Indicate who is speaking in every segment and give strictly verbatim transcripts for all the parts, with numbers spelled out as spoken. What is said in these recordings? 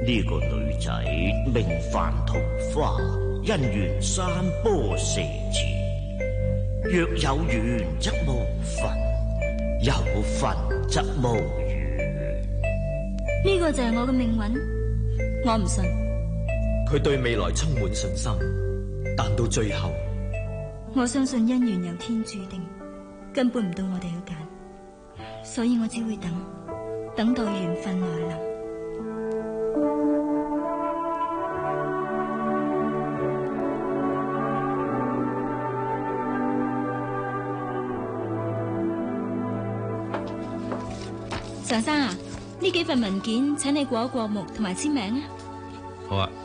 Speaker 1: 呢個女仔名范桃花，姻緣山坡蛇前。若有緣則無份，有份則無緣。
Speaker 2: 呢個就係我嘅命運，我唔信。
Speaker 3: 佢對未來充滿信心，但到最後，
Speaker 2: 我相信姻緣由天注定，根本唔到我哋去揀，所以我只會等，等待緣分來臨。常生啊，呢幾份文件請你過一過目同埋簽名啊。
Speaker 4: 好啊。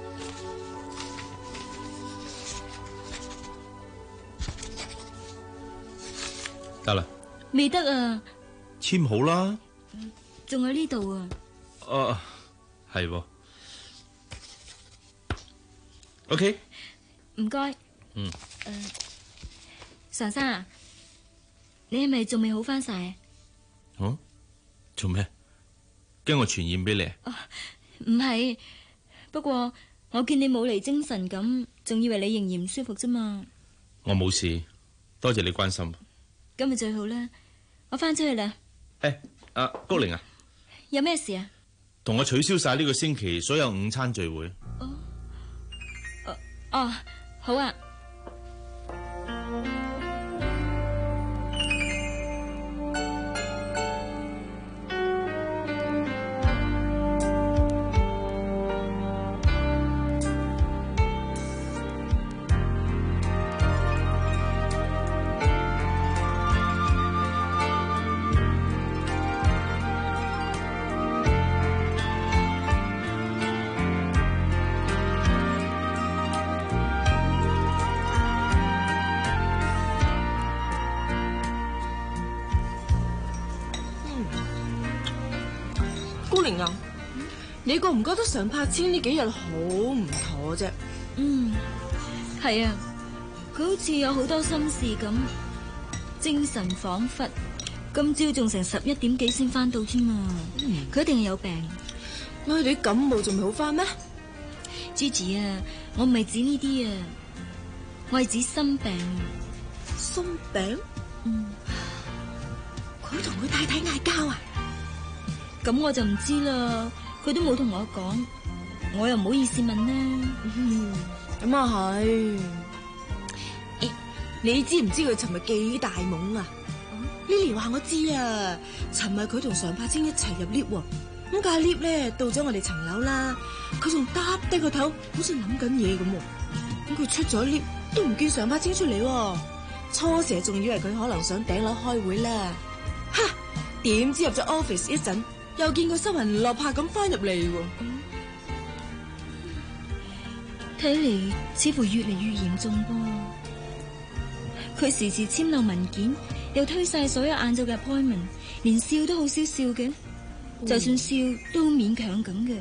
Speaker 4: 得啦。
Speaker 2: 未得啊。
Speaker 4: 簽好啦。
Speaker 2: 仲喺呢度啊。
Speaker 4: 哦，係喎。OK。
Speaker 2: 唔該。
Speaker 4: 嗯。
Speaker 2: 誒，常生啊，你係咪仲未好翻晒？
Speaker 4: 哦。做咩？驚我傳染俾你？
Speaker 2: 哦，唔係，不過我見你冇嚟精神咁，仲以為你仍然唔舒服啫嘛。
Speaker 4: 我冇事，多謝你關心。
Speaker 2: 咁咪最好啦，我翻出去啦。
Speaker 4: 誒，阿高玲啊，
Speaker 2: 有咩事啊？
Speaker 4: 同我取消晒呢個星期所有午餐聚會。
Speaker 2: 哦，哦，哦，好啊。
Speaker 5: 你覺唔覺得常柏清呢幾日好唔妥啫？
Speaker 2: 嗯，係啊，佢好似有好多心事咁，精神恍惚。今朝仲成十一點幾先翻到添啊！佢、嗯、一定係有病。
Speaker 5: 我哋啲感冒仲未好翻咩
Speaker 2: ？Gigi 啊，我唔係指呢啲啊，我係指心病。
Speaker 5: 心病？
Speaker 2: 嗯，
Speaker 5: 佢同佢太太嗌交啊？
Speaker 2: 咁我就唔知啦。佢都冇同我講，我又唔好意思問啦。
Speaker 5: 咁啊係，誒，你知唔知佢尋日幾大懵啊？嗯、Lily 話我知啊，尋日佢同常柏清一齊入 lift， 咁架 lift 咧到咗我哋層樓啦，佢仲耷低個頭，好似諗緊嘢咁。咁佢出咗 lift 都唔見常柏清出嚟，初時仲以為佢可能上頂樓開會啦，哈！點知入咗 office 一陣。又見佢失魂落魄咁翻入嚟喎，
Speaker 2: 睇嚟似乎越嚟越嚴重噃。佢時時簽漏文件，又推晒所有晏晝嘅 appointment， 連笑都好少笑嘅，嗯、就算笑都好勉強咁嘅。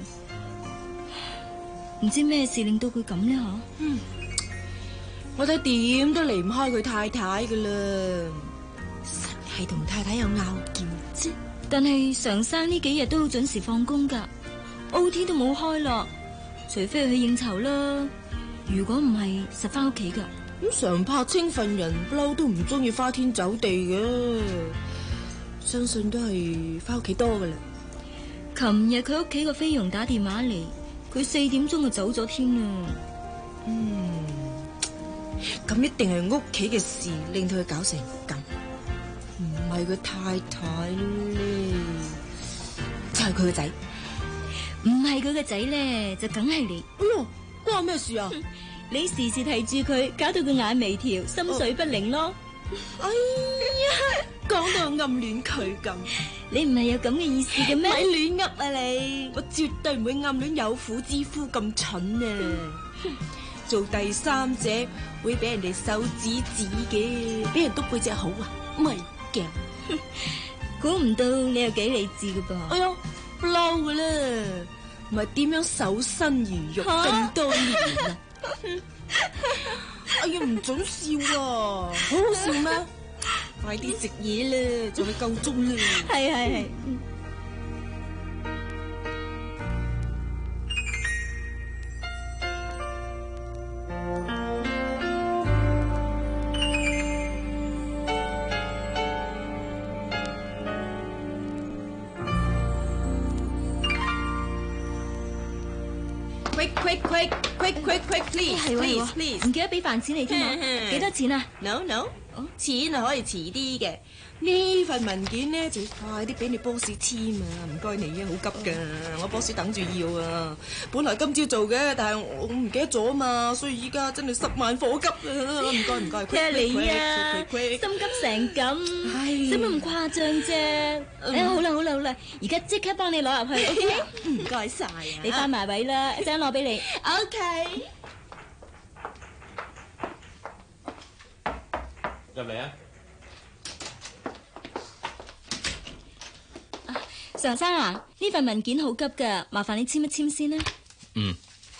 Speaker 2: 唔知咩事令到佢咁呢？嗬？
Speaker 5: 嗯，我睇點都離唔開佢太太噶啦，實係同太太有拗撬啫。
Speaker 2: 但係常生呢幾日都好準時放工噶 ，O T 都冇開咯，除非去應酬啦。如果唔係，實翻屋企噶。
Speaker 5: 咁常柏清份人不嬲都唔中意花天酒地嘅，相信都係翻屋企多噶啦。
Speaker 2: 琴日佢屋企個菲傭打電話嚟，佢四點鐘就走咗添啦。
Speaker 5: 嗯，咁一定係屋企嘅事令到佢搞成咁。唔係佢太太咧，就係佢個仔。
Speaker 2: 唔係佢個仔咧，就梗係你。
Speaker 5: 哎喲，關咩事啊？
Speaker 2: 你時時提住佢，搞到佢眼眉條，心水不寧咯。
Speaker 5: 哎呀，講到我暗戀佢咁，
Speaker 2: 你唔係有咁嘅意思嘅咩？
Speaker 5: 咪亂噏啊你！我絕對唔會暗戀有婦之夫咁蠢啊！做第三者會俾人哋手指指嘅，俾人督背脊好啊，咪。
Speaker 2: 估唔到你又幾理智噶噃！
Speaker 5: 哎呀，不嬲噶啦，唔係點樣守身如玉咁多年啊！哎呀，唔准笑啊！好好笑咩？快啲食嘢啦，仲未夠鐘啦！
Speaker 2: 係係係。
Speaker 5: quick quick quick quick quick quick please
Speaker 2: 係喎係
Speaker 5: please
Speaker 2: 喎，
Speaker 5: please
Speaker 2: 唔記得俾飯錢你添啊！幾多錢啊？
Speaker 5: no no，錢係可以遲啲嘅。呢份文件咧就要快啲俾你 boss 簽啊！唔該你啊，好急㗎，我 boss 等住要啊。本來今朝做嘅，但係我唔記得咗啊嘛，所以依家真係十萬火急啊！唔該唔該，
Speaker 2: 睇下你啊，
Speaker 5: quick, quick, quick, quick, quick.
Speaker 2: 心急成咁，使乜咁誇張啫？哎，好啦好啦好啦，而家即刻幫你攞入去 ，OK？
Speaker 5: 唔該晒啊！
Speaker 2: 你翻埋位啦，一陣攞俾你。
Speaker 5: OK。
Speaker 4: 入嚟啊！
Speaker 2: 常生啊，呢份文件好急噶，麻煩你簽一簽先啦。
Speaker 4: 嗯。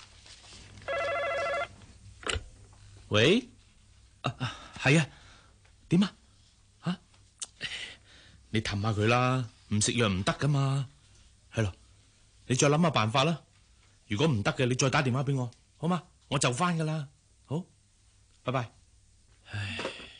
Speaker 4: 喂？啊啊，係啊。點啊？吓？你氹下佢啦，唔食藥唔得噶嘛。係咯，你再諗下辦法啦。如果唔得嘅，你再打電話俾我，好嘛？我就翻噶啦。好，拜拜。唉，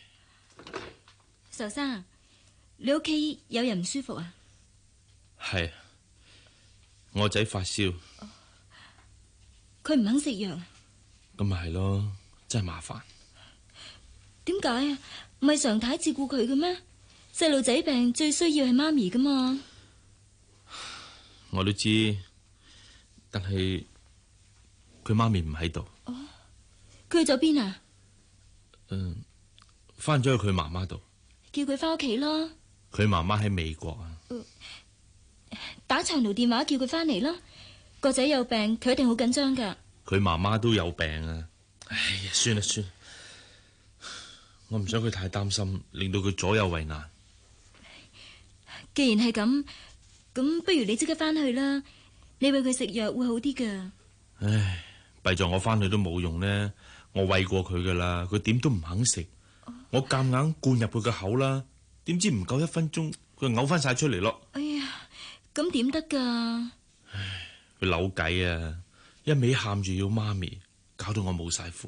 Speaker 2: 常生，你屋企有人唔舒服啊？
Speaker 4: 係，我仔發燒，
Speaker 2: 佢唔肯食藥。
Speaker 4: 咁咪係咯，真係麻煩。
Speaker 2: 點解啊？唔係常太照顧佢嘅咩？細路仔病最需要係媽咪噶嘛。
Speaker 4: 我都知，但係佢媽咪唔喺度。
Speaker 2: 哦，佢去咗邊啊？
Speaker 4: 嗯，翻咗去佢媽媽度。
Speaker 2: 叫佢翻屋企咯。
Speaker 4: 佢媽媽喺美國啊。
Speaker 2: 嗯，打長途電話叫佢翻嚟啦。個仔有病，佢一定好緊張噶。
Speaker 4: 佢媽媽都有病啊！哎呀，算啦算啦，我唔想佢太擔心，令到佢左右為難。
Speaker 2: 既然係咁，咁不如你即刻翻去啦。你餵佢食藥會好啲噶。
Speaker 4: 唉，弊在我翻去都冇用呢。我餵過佢噶啦，佢點都唔肯食。我夾硬灌入佢個口啦，點知唔夠一分鐘，佢嘔翻晒出嚟咯。
Speaker 2: 哎呀，咁點得噶？
Speaker 4: 唉，佢扭計啊，一味喊住要媽咪，搞到我冇晒符。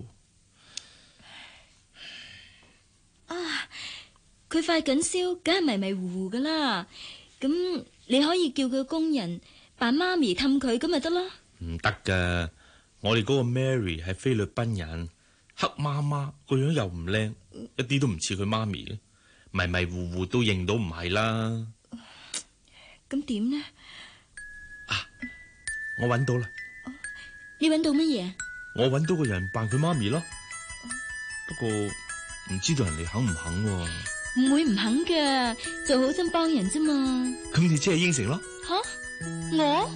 Speaker 2: 啊，佢發緊燒，梗係迷迷糊糊噶啦。咁你可以叫佢工人扮媽咪氹佢，咁咪得咯。
Speaker 4: 唔得噶，我哋嗰個 Mary 係菲律賓人，黑媽媽個樣又唔靚，一啲都唔似佢媽咪嘅，迷迷糊糊都認到唔係啦。
Speaker 2: 咁點呢？
Speaker 4: 啊，我揾到啦！
Speaker 2: 你揾到乜嘢？
Speaker 4: 我揾到個人扮佢媽咪咯。不過唔知道人哋肯唔肯喎。
Speaker 2: 唔會唔肯噶，就好心幫人啫嘛。
Speaker 4: 咁你即係應承咯？
Speaker 2: 吓，我？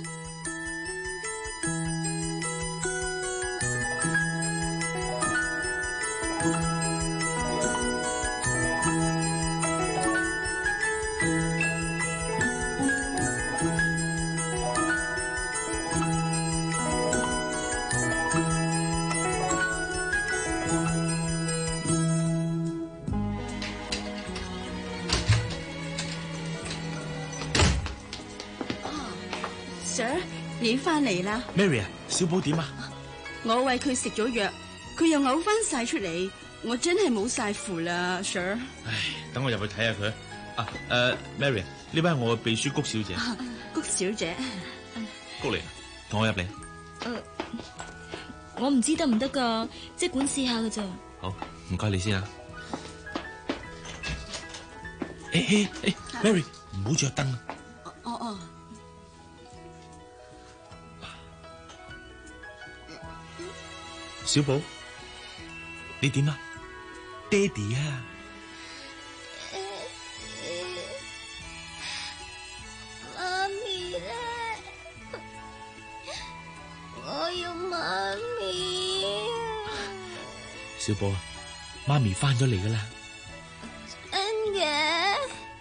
Speaker 5: 你翻嚟啦
Speaker 4: ，Mary 啊，小寶點啊？
Speaker 5: 我餵佢食咗藥，佢又嘔翻晒出嚟，我真係冇晒符啦 ，Sir。
Speaker 4: 唉，等我入去睇下佢。啊，誒、uh, ，Mary，呢位係我嘅秘書谷小姐。
Speaker 5: 啊、谷小姐，
Speaker 4: 谷嚟，同我入嚟。
Speaker 2: 誒、呃，我唔知得唔得噶，即管試下噶咋。
Speaker 4: 好，唔該你先啊。誒誒誒 ，Mary，唔好着燈啊。
Speaker 5: 哦哦。
Speaker 4: 小寶，你點啊？爹哋啊！
Speaker 6: 媽咪咧，我要媽咪。
Speaker 4: 小寶啊，媽咪翻咗嚟噶啦。
Speaker 6: 真嘅，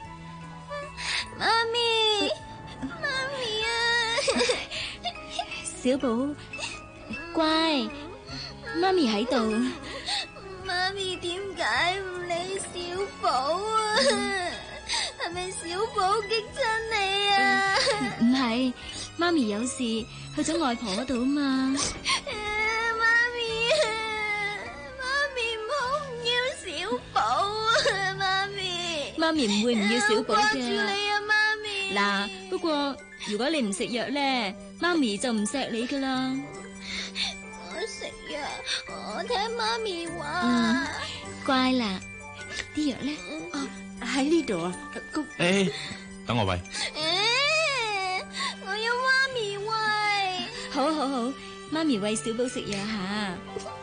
Speaker 6: 媽咪，媽咪啊！
Speaker 2: 小寶，乖。媽咪喺度，
Speaker 6: 媽咪點解唔理小寶啊？係咪小寶激親你啊？
Speaker 2: 唔係，媽咪有事去咗外婆嗰度啊嘛。
Speaker 6: 媽咪啊，媽咪唔好唔要小寶啊！媽咪，
Speaker 2: 媽咪唔會唔要小寶嘅。
Speaker 6: 掛住你啊，媽咪。
Speaker 2: 嗱，不過如果你唔食藥咧，媽咪就唔錫你噶啦。
Speaker 6: 我食藥，我聽媽咪話。
Speaker 2: 嗯，乖啦，啲藥咧？
Speaker 5: 啊，喺呢度啊，個
Speaker 4: 誒，等我喂。
Speaker 6: 誒，我要媽咪喂。
Speaker 2: 好好好，媽咪餵小寶食藥吓。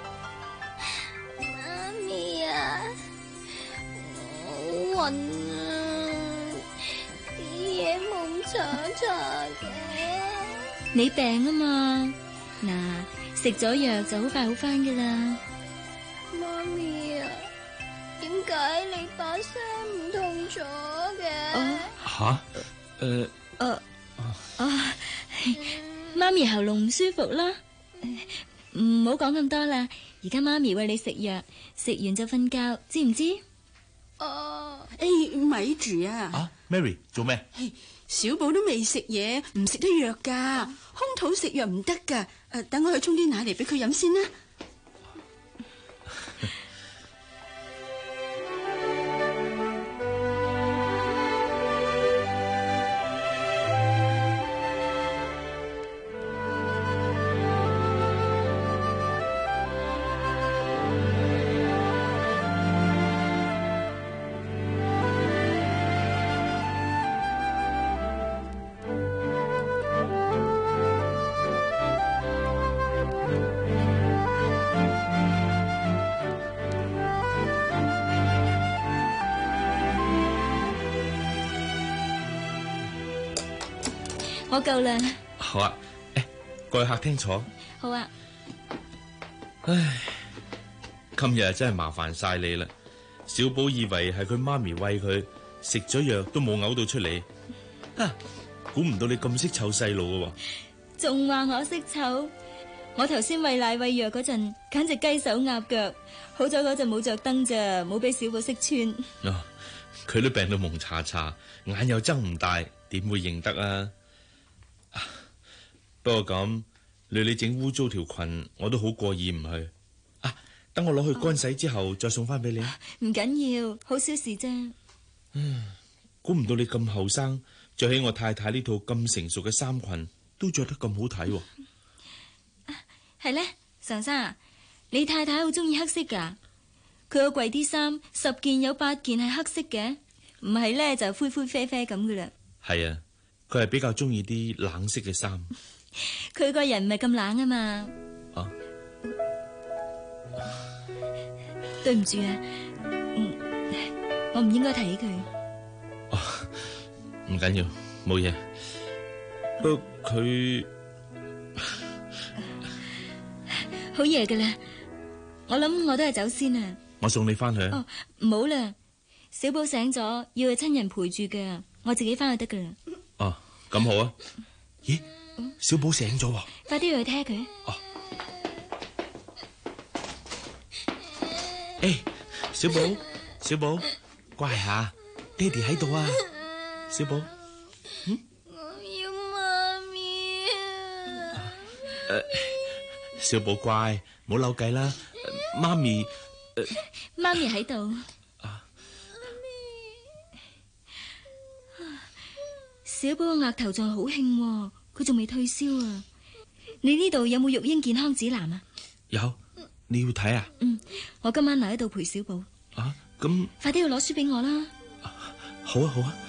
Speaker 6: 媽咪啊，我好暈啊，啲嘢蒙查查嘅。
Speaker 2: 你病啊嘛，嗱，食咗藥就好快好翻噶啦。
Speaker 6: 媽咪啊，點解你把聲唔同咗嘅？
Speaker 4: 吓？誒，
Speaker 2: 哦哦，媽咪喉嚨唔舒服啦，唔好講咁多啦。而家媽咪餵你食藥，食完就瞓覺，知唔知？
Speaker 6: 哦，
Speaker 5: 誒，咪住啊！
Speaker 4: 啊 ，Mary 做咩？
Speaker 5: 小寶都未食嘢，唔食得藥噶，空肚食藥唔得噶。誒，等我去沖啲奶嚟俾佢飲先啦。
Speaker 2: 我夠啦。
Speaker 4: 好啊，誒，過去客廳坐。
Speaker 2: 好啊。
Speaker 4: 唉，今日真係麻煩晒你啦。小寶以為係佢媽咪餵佢，食咗藥都冇嘔到出嚟。啊，估唔到你咁識湊細路噶喎。
Speaker 2: 仲話我識湊？我頭先餵奶餵藥嗰陣，簡直雞手鴨腳。好彩嗰陣冇着燈咋，冇俾小寶識穿。
Speaker 4: 啊，佢都病到蒙查查，眼又睜唔大，點會認得啊？啊，不過咁，你你整污糟條裙，我都好過意唔去。啊，等我攞去乾洗之後，再送翻俾你。
Speaker 2: 唔緊要，好小事啫。
Speaker 4: 嗯，估唔到你咁後生，着起我太太呢套咁成熟嘅衫裙，都着得咁好睇喎。
Speaker 2: 係咧，常生啊，你太太好中意黑色噶，佢個櫃啲衫十件有八件係黑色嘅，唔係咧就灰灰啡啡咁噶啦。
Speaker 4: 係啊，佢係比較中意啲冷色嘅衫。
Speaker 2: 佢個人唔係咁冷啊嘛。
Speaker 4: 啊，
Speaker 2: 對唔住啊，嗯，我唔應該提起佢。
Speaker 4: 哦，唔緊要，冇嘢。不過佢
Speaker 2: 好夜噶啦，我諗我都係走先啊。
Speaker 4: 我送你翻去。
Speaker 2: 哦，唔好啦，小寶醒咗，要有親人陪住噶，我自己翻去得噶啦。
Speaker 4: 哦，咁好啊。咦，小寶醒咗喎。
Speaker 2: 快啲去睇下佢。
Speaker 4: 哦。誒，小寶，小寶，乖下，爹哋喺度啊。小寶，嗯，
Speaker 6: 我要媽咪啊！
Speaker 4: 誒，小寶乖，唔好扭計啦。媽咪，誒，
Speaker 2: 媽咪喺度。
Speaker 4: 啊，
Speaker 2: 小寶個額頭仲係好興，佢仲未退燒啊。你呢度有冇育嬰健康指南啊？
Speaker 4: 有，你要睇啊？
Speaker 2: 嗯，我今晚留喺度陪小寶。
Speaker 4: 啊，咁
Speaker 2: 快啲去攞書俾我啦。
Speaker 4: 好啊，好啊。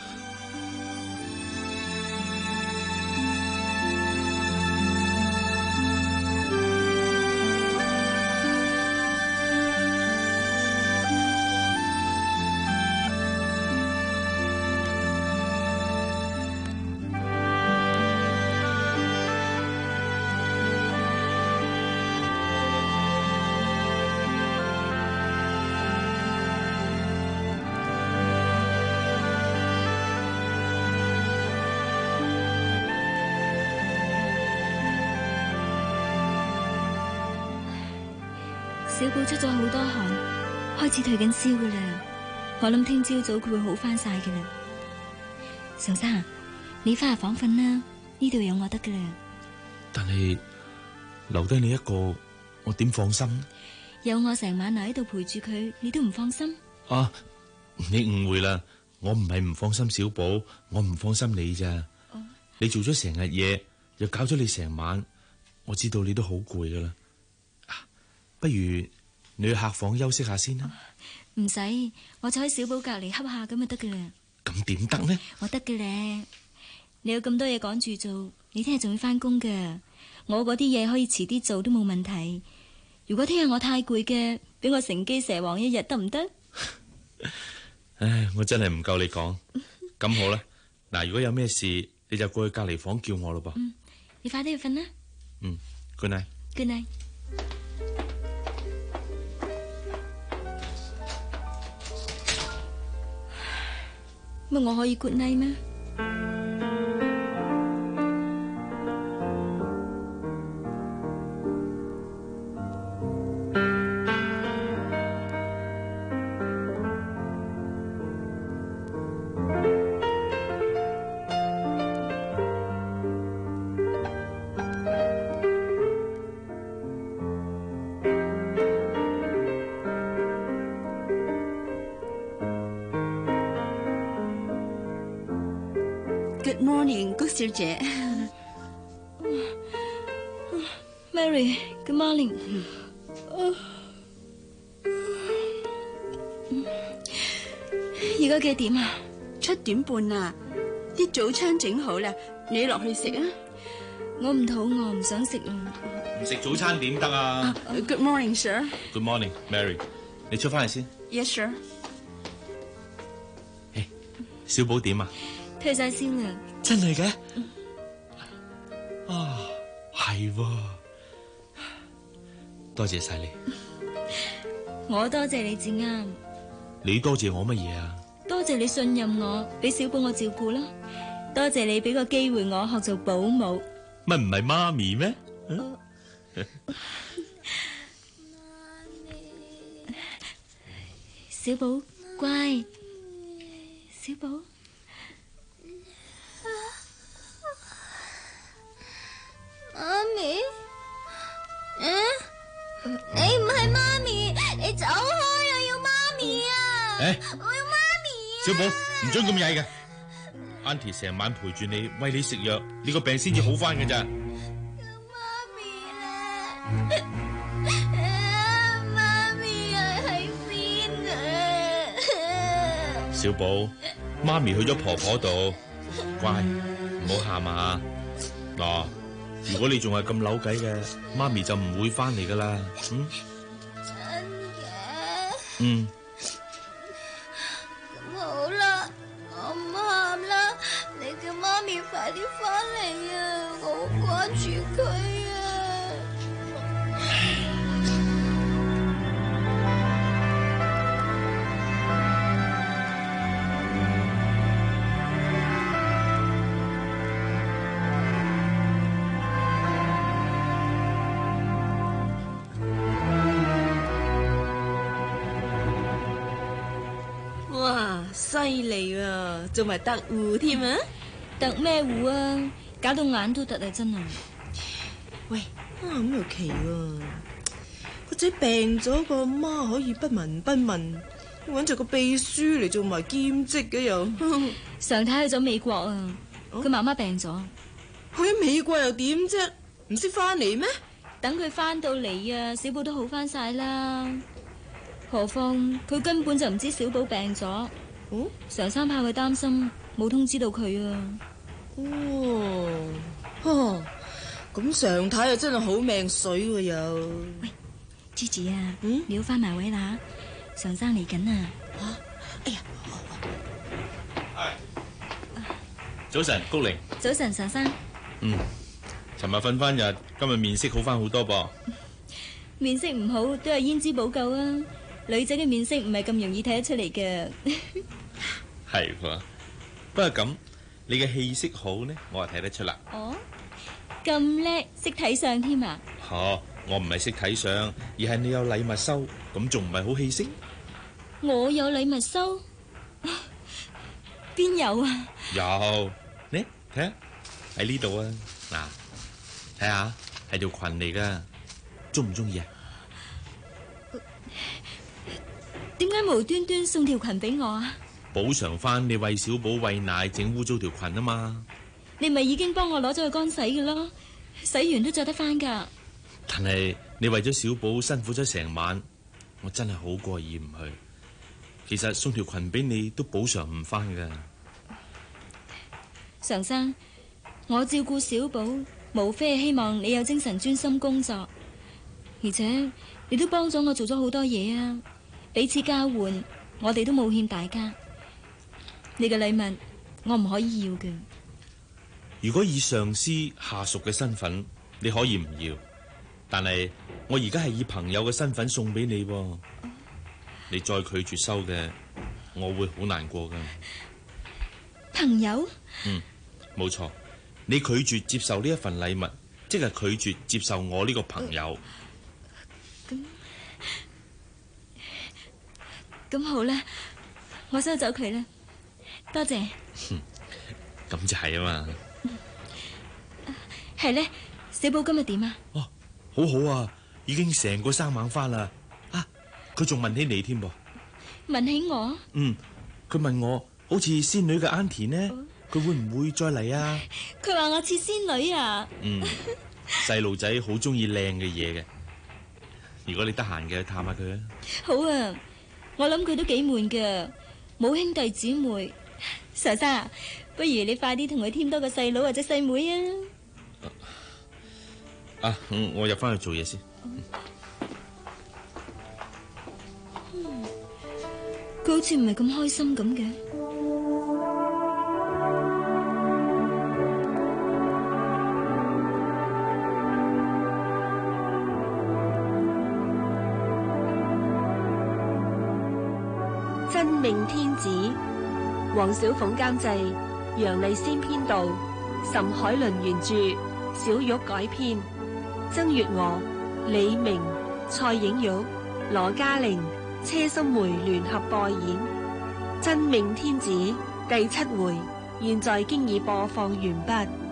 Speaker 2: 小寶出咗好多汗，開始退緊燒噶啦。我諗聽朝早佢會好翻晒噶啦。常生，你翻入房瞓啦，呢度有我得噶啦。
Speaker 4: 但係留低你一個，我點放心？
Speaker 2: 有我成晚留喺度陪住佢，你都唔放心？
Speaker 4: 啊，你誤會啦，我唔係唔放心小寶，我唔放心你咋。哦、你做咗成日嘢，又搞咗你成晚， 我知道你都好攰噶啦，不如你去客房休息下先啦。
Speaker 2: 唔使，我坐喺小寶隔籬瞌下咁就得噶啦。
Speaker 4: 咁點得呢？
Speaker 2: 我得嘅咧，你有咁多嘢趕住做，你聽日仲要翻工噶。我嗰啲嘢可以遲啲做都冇問題。如果聽日我太攰嘅，俾我乘機蛇王一日得唔得？
Speaker 4: 唉，我真係唔夠你講。咁好啦，嗱，如果有咩事，你就過去隔籬房叫我咯噃。
Speaker 2: 嗯，你快啲去瞓啦。
Speaker 4: 嗯 ，good night。
Speaker 2: good night。乜我可以 good night 咩？
Speaker 5: Good morning， 谷小姐。
Speaker 2: Mary，good morning。而家幾點啊？
Speaker 5: 七點半啦，啲早餐整好啦，你落去食啊。
Speaker 2: 我唔肚餓，唔想食啊。
Speaker 4: 唔食早餐點得啊
Speaker 5: ？Good morning, sir。
Speaker 4: Good morning, Mary。你出翻嚟先。
Speaker 5: Yes, sir。
Speaker 4: 誒，小寶點啊？
Speaker 2: 退晒先啦。
Speaker 4: 真係嘅？啊，係喎。多謝晒你。
Speaker 2: 我多謝你至啱。
Speaker 4: 你多謝我乜嘢啊？
Speaker 2: 多謝你信任我，俾小寶我照顧啦。多謝你俾個機會我學做保姆。
Speaker 4: 乜唔係媽咪咩？
Speaker 2: 小寶，乖。小寶。
Speaker 6: 媽咪，嗯，你唔係媽咪，你走開啊！要媽咪啊！
Speaker 4: 誒，
Speaker 6: 我要媽咪啊！
Speaker 4: 小寶，唔准咁曳嘅。Auntie 成晚陪住你，餵你食藥，你個病先至好翻嘅咋。
Speaker 6: 媽咪咧，媽咪啊喺邊啊？
Speaker 4: 小寶，媽咪去咗婆婆度，乖，唔好喊啊！嗱。如果你仲係咁扭計嘅，媽咪就唔會翻嚟噶啦。嗯，
Speaker 6: 真嘅。
Speaker 4: 嗯。
Speaker 6: 咁好啦，我唔喊啦，你叫媽咪快啲翻嚟啊！我好掛住佢啊。
Speaker 5: 犀利啊，仲埋特護添啊！
Speaker 2: 特咩護啊？搞到眼都突啊！真係。
Speaker 5: 喂，啊咁又奇喎，個仔病咗，個媽可以不聞不問，搵咗個秘書嚟做埋兼職嘅又。
Speaker 2: 常太去咗美國啊，佢媽媽病咗。
Speaker 5: 去美國又點啫？唔識翻嚟咩？
Speaker 2: 等佢翻到嚟啊，小寶都好翻晒啦。何況佢根本就唔知小寶病咗。哦，常生怕佢擔心，冇通知到佢啊。
Speaker 5: 哦，哦，咁常太又真係好命水喎又。
Speaker 2: 喂 ，Gigi 啊，
Speaker 5: 嗯，
Speaker 2: 你要翻埋位啦，常生嚟緊啊。
Speaker 5: 吓，哎呀，
Speaker 4: 係。早晨，谷玲。
Speaker 2: 早晨，常生。
Speaker 4: 嗯，尋日瞓翻日，今日面色好翻好多噃。
Speaker 2: 面色唔好都係胭脂補救啊。女仔嘅面色唔係咁容易睇得出嚟嘅。
Speaker 4: 係喎，不過咁你嘅氣色好呢，我就睇得出啦。
Speaker 2: 哦，咁叻，識睇相添啊？
Speaker 4: 吓、哦，我唔係識睇相，而係你有禮物收，咁仲唔係好氣色？
Speaker 2: 我有禮物收？邊有啊？
Speaker 4: 有，呢睇下喺呢度啊，嗱，睇下係條裙嚟噶，中唔中意啊？
Speaker 2: 點解無端端送條裙俾我啊？
Speaker 4: 補償翻你餵小寶餵奶整污糟條裙啊嘛！
Speaker 2: 你咪已經幫我攞咗去乾洗嘅咯， 洗完都着得翻噶。
Speaker 4: 但係你為咗小寶辛苦咗成晚，我真係好過意唔去。其實送條裙俾你都補償唔翻噶。
Speaker 2: 常生，我照顧小寶，無非係希望你有精神專心工作，而且你都幫咗我做咗好多嘢啊！彼此交換，我哋都冇欠大家。你嘅禮物我唔可以要嘅。
Speaker 4: 如果以上司下屬嘅身份，你可以唔要，但係我而家係以朋友嘅身份送俾你喎。你再拒絕收嘅，我會好難過噶。
Speaker 2: 朋友？
Speaker 4: 嗯，冇錯。你拒絕接受呢一份禮物，即係拒絕接受我呢個朋友。
Speaker 2: 咁咁好啦，我收走佢啦。多謝。
Speaker 4: 咁就係啊嘛。
Speaker 2: 係咧，小寶今日點啊？
Speaker 4: 哦，好好啊，已經成個生猛翻啦。啊，佢仲問起你添噃。
Speaker 2: 問起我？
Speaker 4: 嗯，佢問我好似仙女嘅安田呢，佢會唔會再嚟啊？
Speaker 2: 佢話我似仙女啊。
Speaker 4: 嗯，細路仔好中意靚嘅嘢嘅。如果你得閒嘅，探下佢啊。
Speaker 2: 好啊，我諗佢都幾悶噶，冇兄弟姊妹。傻生，不如你快啲同佢添多個細佬或者細妹啊！
Speaker 4: 啊，嗯，我入翻去做嘢先。
Speaker 2: 嗯，佢好似唔係咁開心咁嘅。
Speaker 5: 真命天子，黃小鳳監製，楊麗仙編導，岑海倫原著，小玉改編，曾月娥、李明、蔡影玉、羅嘉玲、車心梅聯合播演《真命天子》第七回，現在經已播放完畢。